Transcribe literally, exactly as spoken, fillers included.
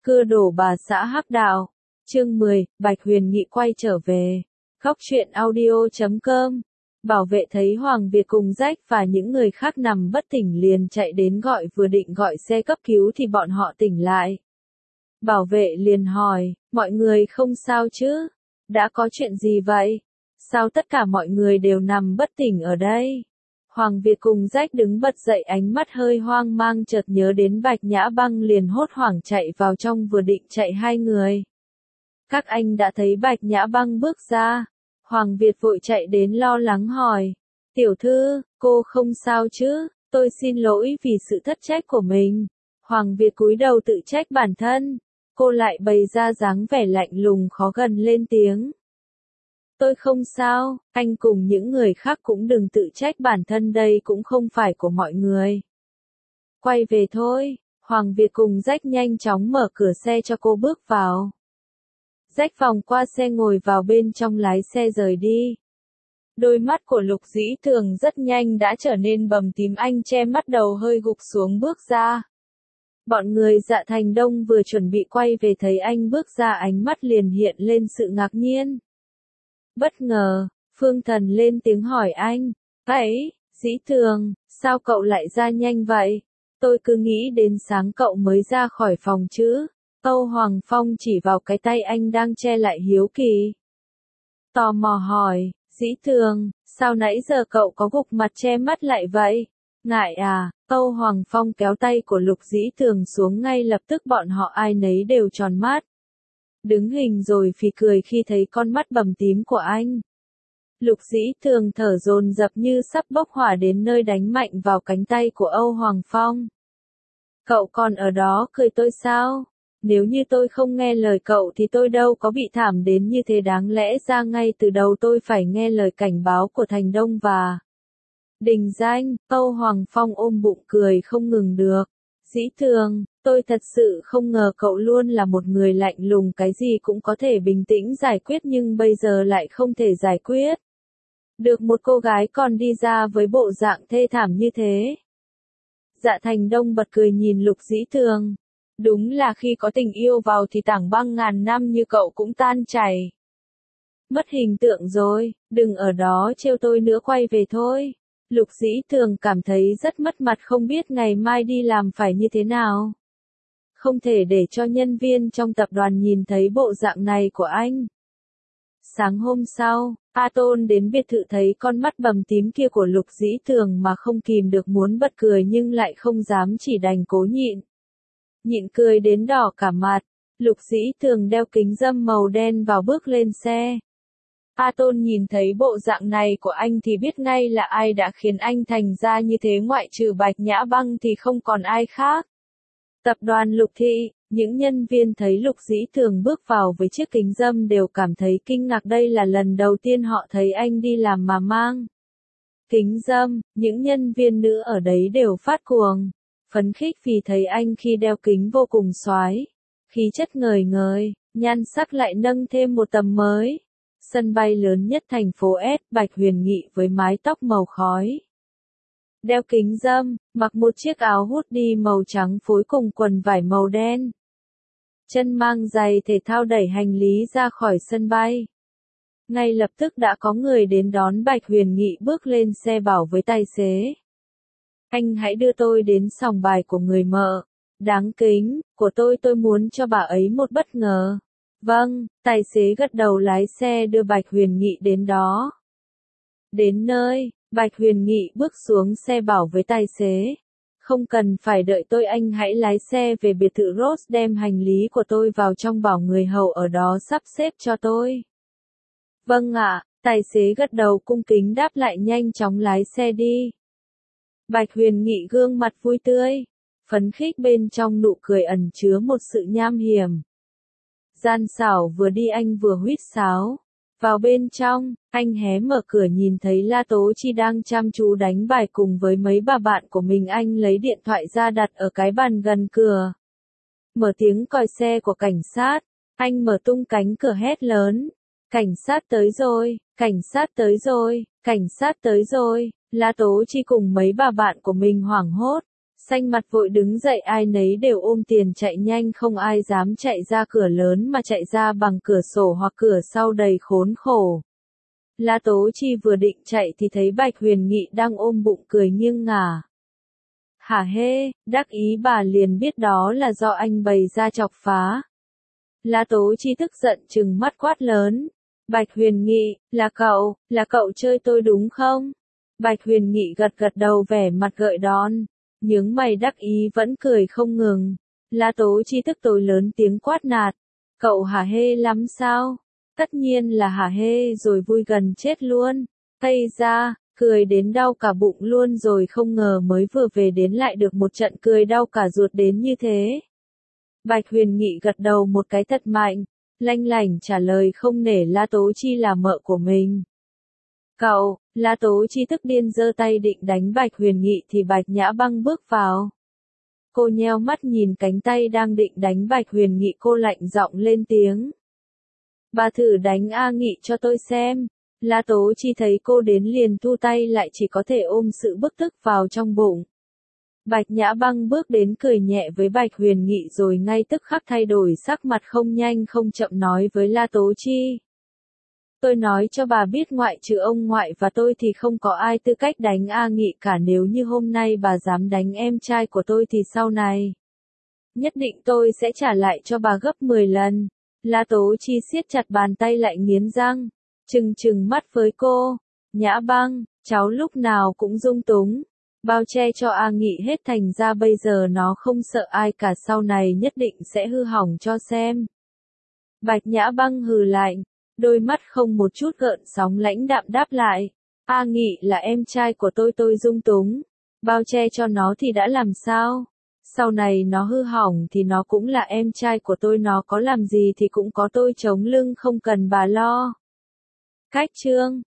Cưa đổ bà xã hắc đạo. Chương mười, Bạch Huyền Nghị quay trở về. Góc truyện audio chấm com. Bảo vệ thấy Hoàng Việt cùng Rách và những người khác nằm bất tỉnh liền chạy đến gọi, vừa định gọi xe cấp cứu thì bọn họ tỉnh lại. Bảo vệ liền hỏi, mọi người không sao chứ? Đã có chuyện gì vậy? Sao tất cả mọi người đều nằm bất tỉnh ở đây? Hoàng Việt cùng Rách đứng bật dậy, ánh mắt hơi hoang mang, chợt nhớ đến Bạch Nhã Băng liền hốt hoảng chạy vào trong, vừa định chạy hai người. Các anh đã thấy Bạch Nhã Băng bước ra. Hoàng Việt vội chạy đến lo lắng hỏi. Tiểu thư, cô không sao chứ? Tôi xin lỗi vì sự thất trách của mình. Hoàng Việt cúi đầu tự trách bản thân. Cô lại bày ra dáng vẻ lạnh lùng khó gần lên tiếng. Tôi không sao, anh cùng những người khác cũng đừng tự trách bản thân, đây cũng không phải của mọi người. Quay về thôi. Hoàng Việt cùng Rách nhanh chóng mở cửa xe cho cô bước vào. Rách vòng qua xe ngồi vào bên trong, lái xe rời đi. Đôi mắt của Lục Dĩ Thường rất nhanh đã trở nên bầm tím, anh che mắt, đầu hơi gục xuống bước ra. Bọn người Dạ Thành Đông vừa chuẩn bị quay về thấy anh bước ra, ánh mắt liền hiện lên sự ngạc nhiên. Bất ngờ, Phương Thần lên tiếng hỏi anh, ấy, Dĩ Thường, sao cậu lại ra nhanh vậy? Tôi cứ nghĩ đến sáng cậu mới ra khỏi phòng chứ. Âu Hoàng Phong chỉ vào cái tay anh đang che lại hiếu kỳ. Tò mò hỏi, Dĩ Thường, sao nãy giờ cậu có gục mặt che mắt lại vậy? Ngại à? Âu Hoàng Phong kéo tay của Lục Dĩ Thường xuống, ngay lập tức bọn họ ai nấy đều tròn mắt. Đứng hình rồi phì cười khi thấy con mắt bầm tím của anh. Lục Dĩ Thường thở dồn dập như sắp bốc hỏa đến nơi, đánh mạnh vào cánh tay của Âu Hoàng Phong. Cậu còn ở đó cười tôi sao? Nếu như tôi không nghe lời cậu thì tôi đâu có bị thảm đến như thế, đáng lẽ ra ngay từ đầu tôi phải nghe lời cảnh báo của Thành Đông và Đình Danh. Âu Hoàng Phong ôm bụng cười không ngừng được. Dĩ Thường, tôi thật sự không ngờ cậu luôn là một người lạnh lùng, cái gì cũng có thể bình tĩnh giải quyết nhưng bây giờ lại không thể giải quyết được một cô gái, còn đi ra với bộ dạng thê thảm như thế. Dạ Thành Đông bật cười nhìn Lục Dĩ Thường. Đúng là khi có tình yêu vào thì tảng băng ngàn năm như cậu cũng tan chảy. Mất hình tượng rồi, đừng ở đó trêu tôi nữa, quay về thôi. Lục Dĩ Thường cảm thấy rất mất mặt, không biết ngày mai đi làm phải như thế nào. Không thể để cho nhân viên trong tập đoàn nhìn thấy bộ dạng này của anh. Sáng hôm sau, A Tôn đến biệt thự thấy con mắt bầm tím kia của Lục Dĩ Thường mà không kìm được muốn bật cười nhưng lại không dám, chỉ đành cố nhịn. Nhịn cười đến đỏ cả mặt. Lục Dĩ Thường đeo kính râm màu đen vào, bước lên xe. A Tôn nhìn thấy bộ dạng này của anh thì biết ngay là ai đã khiến anh thành ra như thế, ngoại trừ Bạch Nhã Băng thì không còn ai khác. Tập đoàn Lục Thị, những nhân viên thấy Lục Dĩ Thường bước vào với chiếc kính râm đều cảm thấy kinh ngạc, đây là lần đầu tiên họ thấy anh đi làm mà mang kính râm. Những nhân viên nữ ở đấy đều phát cuồng, phấn khích vì thấy anh khi đeo kính vô cùng soái, khí chất ngời ngời, nhan sắc lại nâng thêm một tầm mới. Sân bay lớn nhất thành phố S, Bạch Huyền Nghị với mái tóc màu khói, đeo kính râm, mặc một chiếc áo hoodie màu trắng phối cùng quần vải màu đen. Chân mang giày thể thao đẩy hành lý ra khỏi sân bay. Ngay lập tức đã có người đến đón Bạch Huyền Nghị, bước lên xe bảo với tài xế. Anh hãy đưa tôi đến sòng bài của người mợ đáng kính của tôi, tôi muốn cho bà ấy một bất ngờ. Vâng, tài xế gật đầu lái xe đưa Bạch Huyền Nghị đến đó. Đến nơi, Bạch Huyền Nghị bước xuống xe bảo với tài xế. Không cần phải đợi tôi, anh hãy lái xe về biệt thự Rose, đem hành lý của tôi vào trong, bảo người hầu ở đó sắp xếp cho tôi. Vâng ạ, tài xế gật đầu cung kính đáp lại, nhanh chóng lái xe đi. Bạch Huyền Nghị gương mặt vui tươi, phấn khích, bên trong nụ cười ẩn chứa một sự nham hiểm. Gian xảo vừa đi anh vừa huýt sáo. Vào bên trong, anh hé mở cửa nhìn thấy La Tố Chi đang chăm chú đánh bài cùng với mấy bà bạn của mình, anh lấy điện thoại ra đặt ở cái bàn gần cửa. Mở tiếng còi xe của cảnh sát, anh mở tung cánh cửa hét lớn. Cảnh sát tới rồi, cảnh sát tới rồi, cảnh sát tới rồi. La Tố Chi cùng mấy bà bạn của mình hoảng hốt, Xanh mặt vội đứng dậy, ai nấy đều ôm tiền chạy nhanh, không ai dám chạy ra cửa lớn mà chạy ra bằng cửa sổ hoặc cửa sau đầy khốn khổ. La Tố Chi vừa định chạy thì thấy Bạch Huyền Nghị đang ôm bụng cười nghiêng ngả. Hả hê, đắc ý bà liền biết đó là do anh bày ra chọc phá. La Tố Chi tức giận trừng mắt quát lớn. Bạch Huyền Nghị, là cậu, là cậu chơi tôi đúng không? Bạch Huyền Nghị gật gật đầu vẻ mặt gợi đón, nhướng mày đắc ý vẫn cười không ngừng. La Tố Chi tức tối lớn tiếng quát nạt. Cậu hả hê lắm sao? Tất nhiên là hả hê rồi, vui gần chết luôn. Tây ra, cười đến đau cả bụng luôn rồi, không ngờ mới vừa về đến lại được một trận cười đau cả ruột đến như thế. Bạch Huyền Nghị gật đầu một cái thật mạnh, lanh lảnh trả lời không nể La Tố Chi là mợ của mình. Cậu, La Tố Chi tức điên giơ tay định đánh Bạch Huyền Nghị thì Bạch Nhã Băng bước vào. Cô nheo mắt nhìn cánh tay đang định đánh Bạch Huyền Nghị, cô lạnh giọng lên tiếng. Bà thử đánh A Nghị cho tôi xem. La Tố Chi thấy cô đến liền thu tay lại, chỉ có thể ôm sự bức tức vào trong bụng. Bạch Nhã Băng bước đến cười nhẹ với Bạch Huyền Nghị rồi ngay tức khắc thay đổi sắc mặt, không nhanh không chậm nói với La Tố Chi. Tôi nói cho bà biết, ngoại trừ ông ngoại và tôi thì không có ai tư cách đánh A Nghị cả, nếu như hôm nay bà dám đánh em trai của tôi thì sau này nhất định tôi sẽ trả lại cho bà gấp mười lần. La Tố Chi siết chặt bàn tay lại nghiến răng, trừng trừng mắt với cô. Nhã Băng, cháu lúc nào cũng dung túng, bao che cho A Nghị hết, thành ra bây giờ nó không sợ ai cả, sau này nhất định sẽ hư hỏng cho xem. Bạch Nhã Băng hừ lạnh, đôi mắt không một chút gợn sóng lãnh đạm đáp lại. A Nghị là em trai của tôi, tôi dung túng, bao che cho nó thì đã làm sao? Sau này nó hư hỏng thì nó cũng là em trai của tôi, nó có làm gì thì cũng có tôi chống lưng, không cần bà lo. Cách chương